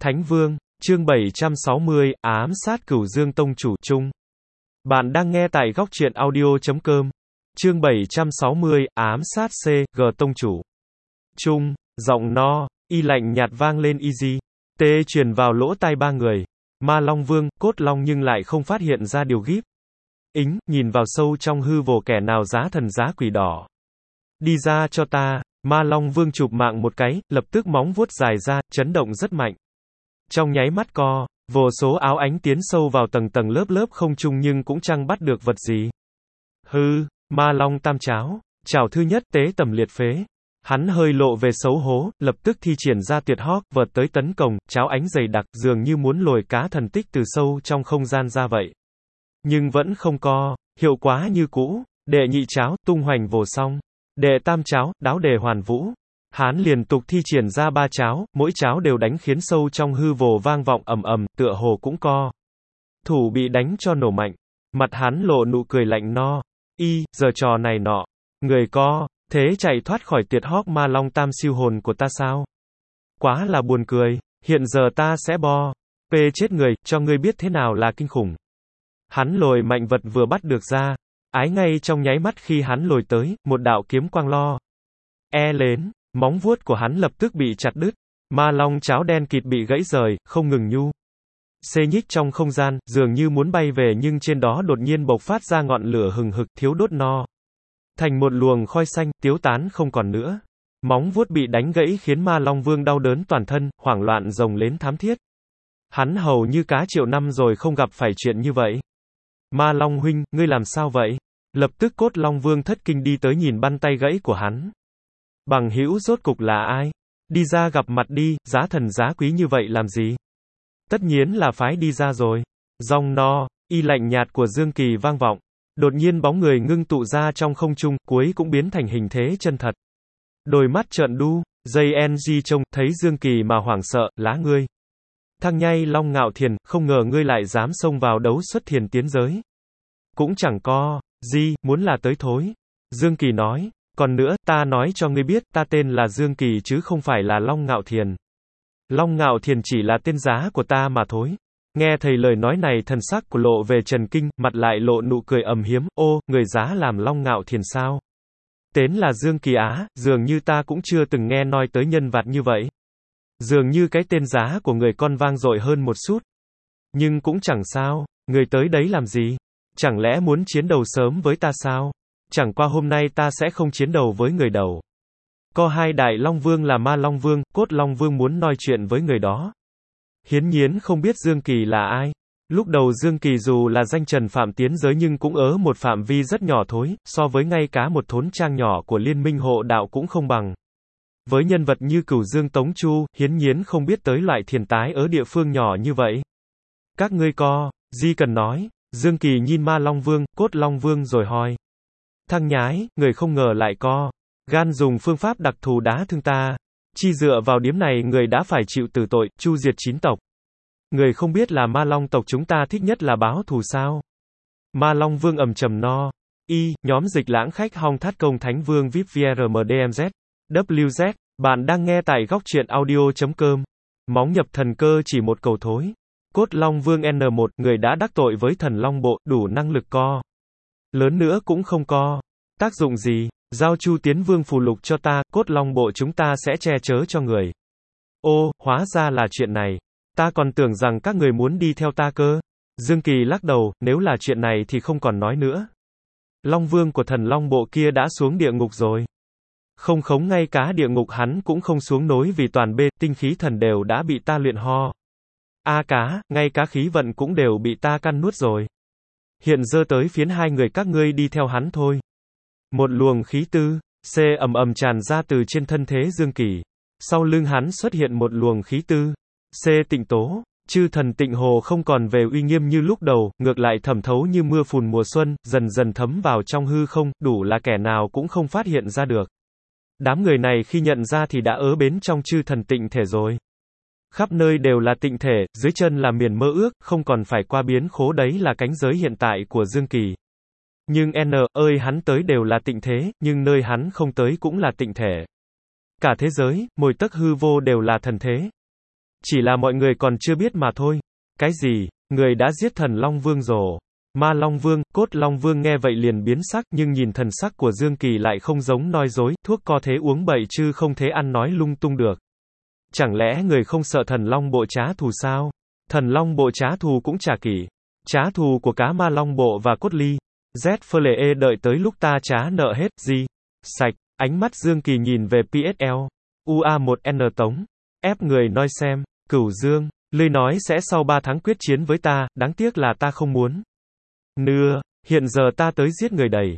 Thánh Vương, chương 760, ám sát Cửu Dương Tông chủ chung. Bạn đang nghe tại góc truyện audio.com. Chương 760, ám sát C.G. Tông chủ. Chung, giọng no, y lạnh nhạt vang lên easy. Tê truyền vào lỗ tai ba người. Ma Long Vương, Cốt Long nhưng lại không phát hiện ra điều gíp. Ính, nhìn vào sâu trong hư vô kẻ nào giá thần giá quỷ đỏ. Đi ra cho ta. Ma Long Vương chụp mạng một cái, lập tức móng vuốt dài ra, chấn động rất mạnh. Trong nháy mắt vô số áo ánh tiến sâu vào tầng tầng lớp lớp không trung nhưng cũng chẳng bắt được vật gì. Hư, Ma Long Tam Cháo, chảo thứ nhất tế tầm liệt phế. Hắn hơi lộ về xấu hố, lập tức thi triển ra tuyệt hawk, vợt tới tấn công, cháo ánh dày đặc, dường như muốn lồi cá thần tích từ sâu trong không gian ra vậy. Nhưng vẫn không hiệu quả như cũ. Đệ nhị cháo, tung hoành vô song. Đệ tam cháo, đáo đề hoàn vũ. Hắn liên tục thi triển ra ba cháo, mỗi cháo đều đánh khiến sâu trong hư vô vang vọng ầm ầm, tựa hồ cũng thủ bị đánh cho nổ mạnh. Mặt hắn lộ nụ cười lạnh no. Giờ trò này nọ. Người thế chạy thoát khỏi tuyệt hawk Ma Long Tam siêu hồn của ta sao? Quá là buồn cười, hiện giờ ta sẽ chết người, cho ngươi biết thế nào là kinh khủng. Hắn lồi mạnh vật vừa bắt được ra. Ái ngay trong nháy mắt khi hắn lồi tới, một đạo kiếm quang lên, móng vuốt của hắn lập tức bị chặt đứt. Ma Long cháo đen kịt bị gãy rời, không ngừng xê nhích trong không gian, dường như muốn bay về nhưng trên đó đột nhiên bộc phát ra ngọn lửa hừng hực, thiếu đốt thành một luồng khói xanh, tiêu tán không còn nữa. Móng vuốt bị đánh gãy khiến Ma Long Vương đau đớn toàn thân, hoảng loạn rồng lên thám thiết. Hắn hầu như cá triệu năm rồi không gặp phải chuyện như vậy. Ma Long huynh, ngươi làm sao vậy? Lập tức Cốt Long Vương thất kinh đi tới nhìn băn tay gãy của hắn. Bằng hữu rốt cục là ai? Đi ra gặp mặt đi, giá thần giá quý như vậy làm gì? Tất nhiên là phái đi ra rồi. Giọng y lạnh nhạt của Dương Kỳ vang vọng. Đột nhiên bóng người ngưng tụ ra trong không trung, cuối cũng biến thành hình thế chân thật. Đôi mắt trợn đu, JNG trông, thấy Dương Kỳ mà hoảng sợ, lá ngươi. Thằng nhây Long Ngạo Thiền, không ngờ ngươi lại dám xông vào đấu xuất thiền tiến giới. Cũng chẳng muốn là tới thối. Dương Kỳ nói, còn nữa, ta nói cho ngươi biết, ta tên là Dương Kỳ chứ không phải là Long Ngạo Thiền. Long Ngạo Thiền chỉ là tên giá của ta mà thôi. Nghe thầy lời nói này thần sắc của lộ về trần kinh, mặt lại lộ nụ cười ầm hiếm, người giá làm Long Ngạo Thiền sao? Tên là Dương Kỳ á, dường như ta cũng chưa từng nghe nói tới nhân vật như vậy. Dường như cái tên giá của người con vang dội hơn một chút. Nhưng cũng chẳng sao, người tới đấy làm gì? Chẳng lẽ muốn chiến đầu sớm với ta sao? Chẳng qua hôm nay ta sẽ không chiến đầu với người đầu. Có hai đại Long Vương là Ma Long Vương, Cốt Long Vương muốn nói chuyện với người đó. Hiến nhiên không biết Dương Kỳ là ai. Lúc đầu Dương Kỳ dù là danh trần phạm tiến giới nhưng cũng ở một phạm vi rất nhỏ thối, so với ngay cả một thốn trang nhỏ của Liên minh hộ đạo cũng không bằng. Với nhân vật như Cửu Dương Tống Chu, hiến nhiên không biết tới loại thiền tái ở địa phương nhỏ như vậy. Các ngươi gì cần nói? Dương Kỳ nhìn Ma Long Vương, Cốt Long Vương rồi hỏi. Thằng nhái, người không ngờ lại gan dùng phương pháp đặc thù đá thương ta. Chi dựa vào điểm này người đã phải chịu tử tội, chu diệt 9 tộc. Người không biết là Ma Long tộc chúng ta thích nhất là báo thù sao? Ma Long Vương ầm trầm nhóm dịch lãng khách hong thát công Thánh Vương VIP VRMDMZ. WZ, bạn đang nghe tại góc truyện audio.com. Móng nhập thần cơ chỉ một cầu thối. Cốt Long Vương N1, người đã đắc tội với thần Long Bộ, đủ năng lực lớn nữa cũng không tác dụng gì. Giao Chu Tiến Vương phù lục cho ta, Cốt Long Bộ chúng ta sẽ che chở cho người. Hóa ra là chuyện này. Ta còn tưởng rằng các người muốn đi theo ta cơ. Dương Kỳ lắc đầu, nếu là chuyện này thì không còn nói nữa. Long Vương của thần Long Bộ kia đã xuống địa ngục rồi. Không khống ngay cả địa ngục hắn cũng không xuống nối vì toàn tinh khí thần đều đã bị ta luyện ngay cả khí vận cũng đều bị ta căn nuốt rồi. Hiện giờ tới phiến hai người các ngươi đi theo hắn thôi. Một luồng khí tư, ầm ầm tràn ra từ trên thân thế Dương Kỳ. Sau lưng hắn xuất hiện một luồng khí tư, tịnh tố. Chư thần tịnh hồ không còn về uy nghiêm như lúc đầu, ngược lại thẩm thấu như mưa phùn mùa xuân, dần dần thấm vào trong hư không, đủ là kẻ nào cũng không phát hiện ra được. Đám người này khi nhận ra thì đã ở bến trong chư thần tịnh thể rồi. Khắp nơi đều là tịnh thể, dưới chân là miền mơ ước, không còn phải qua biến khố, đấy là cánh giới hiện tại của Dương Kỳ. Nhưng hắn tới đều là tịnh thế, nhưng nơi hắn không tới cũng là tịnh thể. Cả thế giới, mỗi tấc hư vô đều là thần thế. Chỉ là mọi người còn chưa biết mà thôi. Cái gì? Người đã giết thần Long Vương rồi. Ma Long Vương, Cốt Long Vương nghe vậy liền biến sắc, nhưng nhìn thần sắc của Dương Kỳ lại không giống nói dối, thuốc có thế uống bậy chứ không thế ăn nói lung tung được. Chẳng lẽ người không sợ thần Long bộ trả thù sao? Thần Long bộ trả thù cũng trả kỷ. Trả thù của cá Ma Long bộ và Cốt Ly. ZFLE đợi tới lúc ta trả nợ hết, gì? Sạch, ánh mắt Dương Kỳ nhìn về PSL. UA1N Tống. Ép người nói xem, Cửu Dương, Lươi nói sẽ sau 3 tháng quyết chiến với ta, đáng tiếc là ta không muốn. Nưa, hiện giờ ta tới giết người đầy.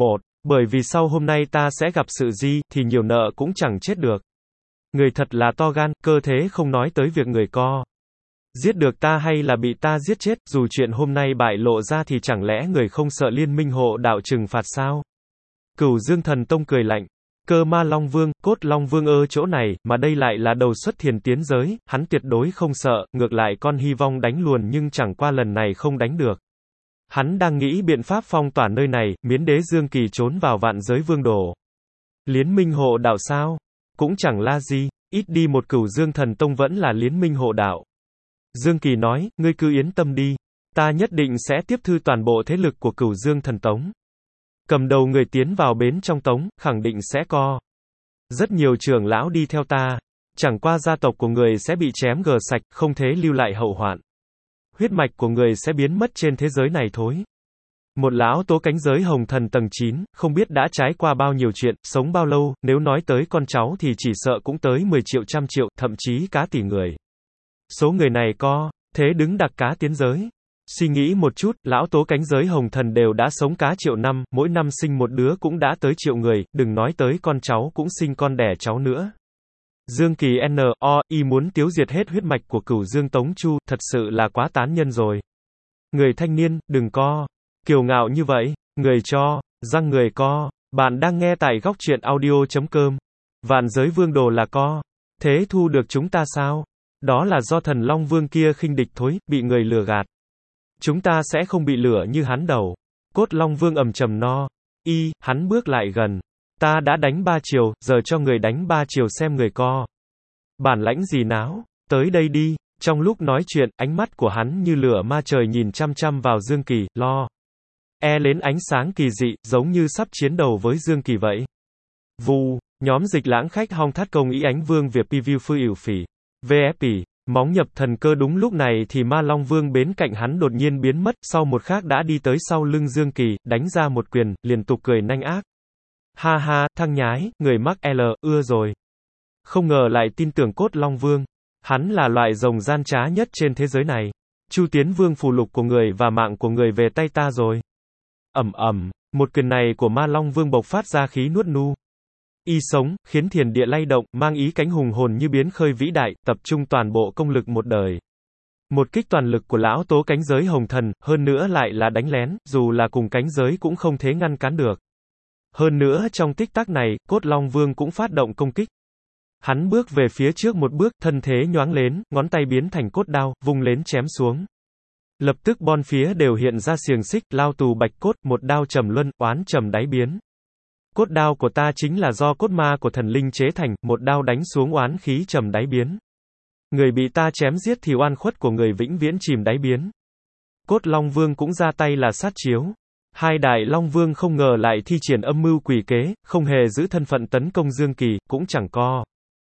Bởi vì sau hôm nay ta sẽ gặp sự gì, thì nhiều nợ cũng chẳng chết được. Người thật là to gan, cơ thế không nói tới việc người co. Giết được ta hay là bị ta giết chết, dù chuyện hôm nay bại lộ ra thì chẳng lẽ người không sợ liên minh hộ đạo trừng phạt sao? Cửu Dương Thần Tông cười lạnh. Cơ Ma Long Vương, Cốt Long Vương chỗ này, mà đây lại là đầu xuất thiền tiến giới, hắn tuyệt đối không sợ, ngược lại con hy vọng đánh luồn nhưng chẳng qua lần này không đánh được. Hắn đang nghĩ biện pháp phong tỏa nơi này, miến đế Dương Kỳ trốn vào vạn giới vương đồ. Liên minh hộ đạo sao? Cũng chẳng là gì, ít đi một Cửu Dương Thần Tông vẫn là liên minh hộ đạo. Dương Kỳ nói, ngươi cứ yên tâm đi. Ta nhất định sẽ tiếp thư toàn bộ thế lực của Cửu Dương Thần Tống. Cầm đầu người tiến vào bến trong tống, khẳng định sẽ co. Rất nhiều trưởng lão đi theo ta. Chẳng qua gia tộc của người sẽ bị chém gờ sạch, không thế lưu lại hậu hoạn. Huyết mạch của người sẽ biến mất trên thế giới này thôi. Một lão tố cánh giới hồng thần tầng 9, không biết đã trải qua bao nhiêu chuyện, sống bao lâu, nếu nói tới con cháu thì chỉ sợ cũng tới 10 triệu trăm triệu, thậm chí cả tỷ người. Số người này co, thế đứng đặc cá tiến giới. Suy nghĩ một chút, lão tố cánh giới hồng thần đều đã sống cá triệu năm, mỗi năm sinh một đứa cũng đã tới triệu người, đừng nói tới con cháu cũng sinh con đẻ cháu nữa. Dương Kỳ N.O.I muốn tiêu diệt hết huyết mạch của Cửu Dương Tống Chu, thật sự là quá tán nhân rồi. Người thanh niên, đừng co. Kiêu ngạo như vậy, người cho, răng người co. Bạn đang nghe tại góc truyện audio.com. Vạn giới vương đồ là co. Thế thu được chúng ta sao? Đó là do thần Long Vương kia khinh địch thối, bị người lừa gạt. Chúng ta sẽ không bị lửa như hắn đầu. Cốt Long Vương ầm trầm no. Hắn bước lại gần. Ta đã đánh 3 chiều, giờ cho người đánh 3 chiều xem người co. Bản lãnh gì náo, tới đây đi. Trong lúc nói chuyện, ánh mắt của hắn như lửa ma trời nhìn chăm chăm vào Dương Kỳ, lo. Lên ánh sáng kỳ dị, giống như sắp chiến đầu với Dương Kỳ vậy. Vù, nhóm dịch lãng khách hong thắt công ý ánh vương Việt preview phư ỉu phỉ. VFP. Móng nhập thần cơ đúng lúc này thì Ma Long Vương bên cạnh hắn đột nhiên biến mất, sau một khắc đã đi tới sau lưng Dương Kỳ, đánh ra một quyền, liên tục cười nanh ác. Ha ha, thằng nhái, người mắc ưa rồi. Không ngờ lại tin tưởng Cốt Long Vương. Hắn là loại rồng gian trá nhất trên thế giới này. Chu Tiến Vương phù lục của người và mạng của người về tay ta rồi. Một quyền này của Ma Long Vương bộc phát ra khí nuốt nu. Sống, khiến thiền địa lay động, mang ý cánh hùng hồn như biến khơi vĩ đại, tập trung toàn bộ công lực một đời. Một kích toàn lực của lão tố cánh giới hồng thần, hơn nữa lại là đánh lén, dù là cùng cánh giới cũng không thể ngăn cản được. Hơn nữa trong tích tắc này, Cốt Long Vương cũng phát động công kích. Hắn bước về phía trước một bước, thân thế nhoáng lên, ngón tay biến thành cốt đao, vung lên chém xuống. Lập tức bon phía đều hiện ra xiềng xích, lao tù bạch cốt, một đao trầm luân, oán trầm đáy biến. Cốt đao của ta chính là do cốt ma của thần linh chế thành, một đao đánh xuống oán khí trầm đáy biến. Người bị ta chém giết thì oan khuất của người vĩnh viễn chìm đáy biến. Cốt Long Vương cũng ra tay là sát chiếu. Hai đại Long Vương không ngờ lại thi triển âm mưu quỷ kế, không hề giữ thân phận tấn công Dương Kỳ, cũng chẳng co.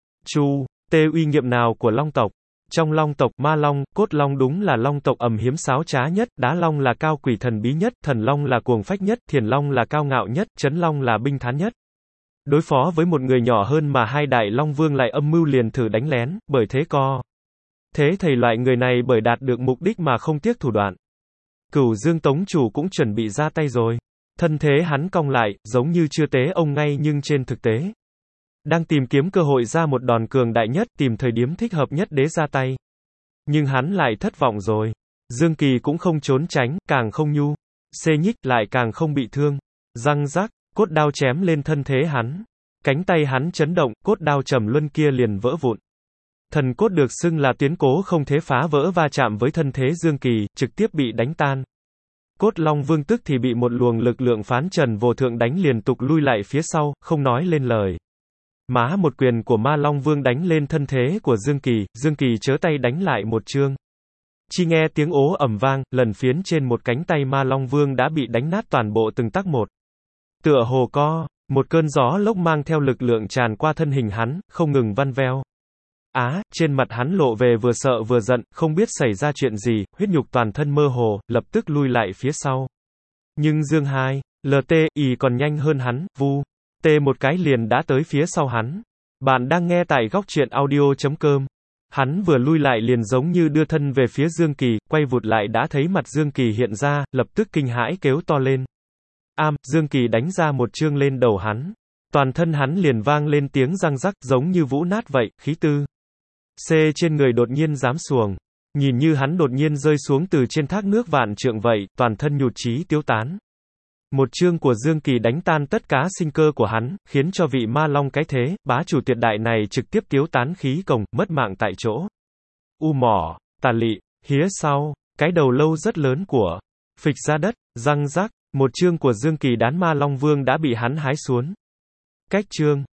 Uy nghiệm nào của Long tộc. Trong Long tộc, Ma Long, Cốt Long đúng là Long tộc hiếm xáo trá nhất, Đá Long là cao quỷ thần bí nhất, Thần Long là cuồng phách nhất, Thiền Long là cao ngạo nhất, Chấn Long là binh thán nhất. Đối phó với một người nhỏ hơn mà hai đại Long Vương lại âm mưu liền thử đánh lén, bởi thế co. Thế thầy loại người này bởi đạt được mục đích mà không tiếc thủ đoạn. Cửu Dương Tống Chủ cũng chuẩn bị ra tay rồi. Thân thế hắn cong lại, giống như chưa tế ông ngay nhưng trên thực tế. Đang tìm kiếm cơ hội ra một đòn cường đại nhất, tìm thời điểm thích hợp nhất để ra tay. Nhưng hắn lại thất vọng rồi. Dương Kỳ cũng không trốn tránh, càng không nhu. Xê nhích, lại càng không bị thương. Răng rắc, cốt đao chém lên thân thế hắn. Cánh tay hắn chấn động, cốt đao trầm luân kia liền vỡ vụn. Thần cốt được xưng là tuyến cố không thể phá vỡ va chạm với thân thế Dương Kỳ, trực tiếp bị đánh tan. Cốt Long Vương tức thì bị một luồng lực lượng phán trần vô thượng đánh liên tục lui lại phía sau, không nói lên lời. Má một quyền của Ma Long Vương đánh lên thân thế của Dương Kỳ chớ tay đánh lại một chương. Chỉ nghe tiếng ố ầm vang, lần phiến trên một cánh tay Ma Long Vương đã bị đánh nát toàn bộ từng tắc một. Tựa hồ có một cơn gió lốc mang theo lực lượng tràn qua thân hình hắn, không ngừng văn veo. Trên mặt hắn lộ về vừa sợ vừa giận, không biết xảy ra chuyện gì, huyết nhục toàn thân mơ hồ, lập tức lui lại phía sau. Nhưng Dương Hai, LT.I còn nhanh hơn hắn, một cái liền đã tới phía sau hắn. Bạn đang nghe tại góc truyện audio.com. Hắn vừa lui lại liền giống như đưa thân về phía Dương Kỳ, quay vụt lại đã thấy mặt Dương Kỳ hiện ra, lập tức kinh hãi kêu to lên. Dương Kỳ đánh ra một chương lên đầu hắn. Toàn thân hắn liền vang lên tiếng răng rắc, giống như vũ nát vậy, khí tư trên người đột nhiên giáng xuồng. Nhìn như hắn đột nhiên rơi xuống từ trên thác nước vạn trượng vậy, toàn thân nhụt chí tiêu tán. Một chương của Dương Kỳ đánh tan tất cả sinh cơ của hắn, khiến cho vị Ma Long cái thế, bá chủ tuyệt đại này trực tiếp tiêu tán khí cồng, mất mạng tại chỗ. Tà lị, hía sau, cái đầu lâu rất lớn của, phịch ra đất, răng rắc, một chương của Dương Kỳ đán Ma Long Vương đã bị hắn hái xuống. Cách chương.